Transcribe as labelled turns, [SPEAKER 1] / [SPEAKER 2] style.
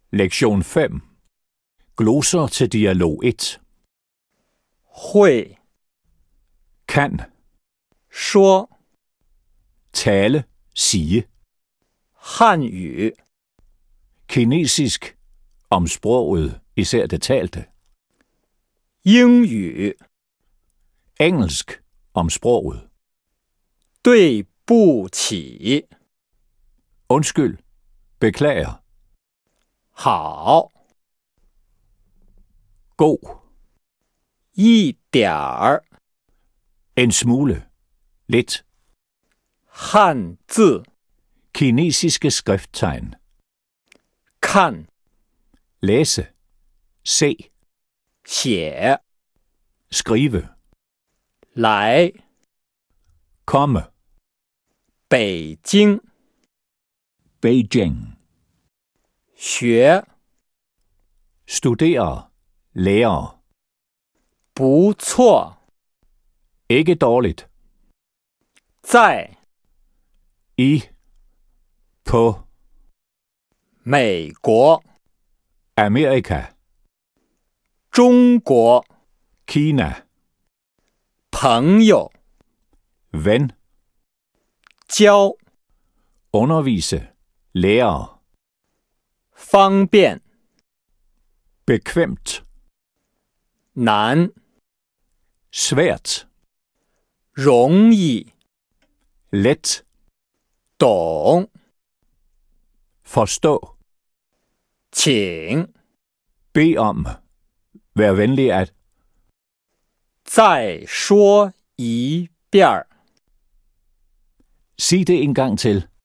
[SPEAKER 1] Lektion 5. Gloser til dialog 1.
[SPEAKER 2] 会
[SPEAKER 1] Kan,
[SPEAKER 2] 说
[SPEAKER 1] tale, sige.
[SPEAKER 2] 汉语
[SPEAKER 1] Kinesisk, om sproget, især det talte.
[SPEAKER 2] 英语
[SPEAKER 1] Engelsk, om sproget.
[SPEAKER 2] 对不起
[SPEAKER 1] Undskyld, beklager.
[SPEAKER 2] 好
[SPEAKER 1] God,
[SPEAKER 2] 一点儿
[SPEAKER 1] en smule, lidt.
[SPEAKER 2] 汉字
[SPEAKER 1] Kinesiske skrifttegn.
[SPEAKER 2] 看
[SPEAKER 1] Læse, se,
[SPEAKER 2] 写
[SPEAKER 1] skrive,
[SPEAKER 2] 来
[SPEAKER 1] komme.
[SPEAKER 2] 北京
[SPEAKER 1] Beijing.
[SPEAKER 2] 学
[SPEAKER 1] Studere, lærer.
[SPEAKER 2] 不错
[SPEAKER 1] Ikke dårligt.
[SPEAKER 2] 在
[SPEAKER 1] I, på,
[SPEAKER 2] 美国
[SPEAKER 1] Amerika,
[SPEAKER 2] 中国
[SPEAKER 1] Kina,
[SPEAKER 2] 朋友
[SPEAKER 1] ven,
[SPEAKER 2] 教
[SPEAKER 1] undervise, lærer.
[SPEAKER 2] 方便
[SPEAKER 1] Bekvemt,
[SPEAKER 2] 难
[SPEAKER 1] svært,
[SPEAKER 2] 容易
[SPEAKER 1] let,
[SPEAKER 2] 懂
[SPEAKER 1] forstå,
[SPEAKER 2] 请
[SPEAKER 1] bed om, vær venlig at.
[SPEAKER 2] 再说一遍儿。
[SPEAKER 1] Sig det en gang til.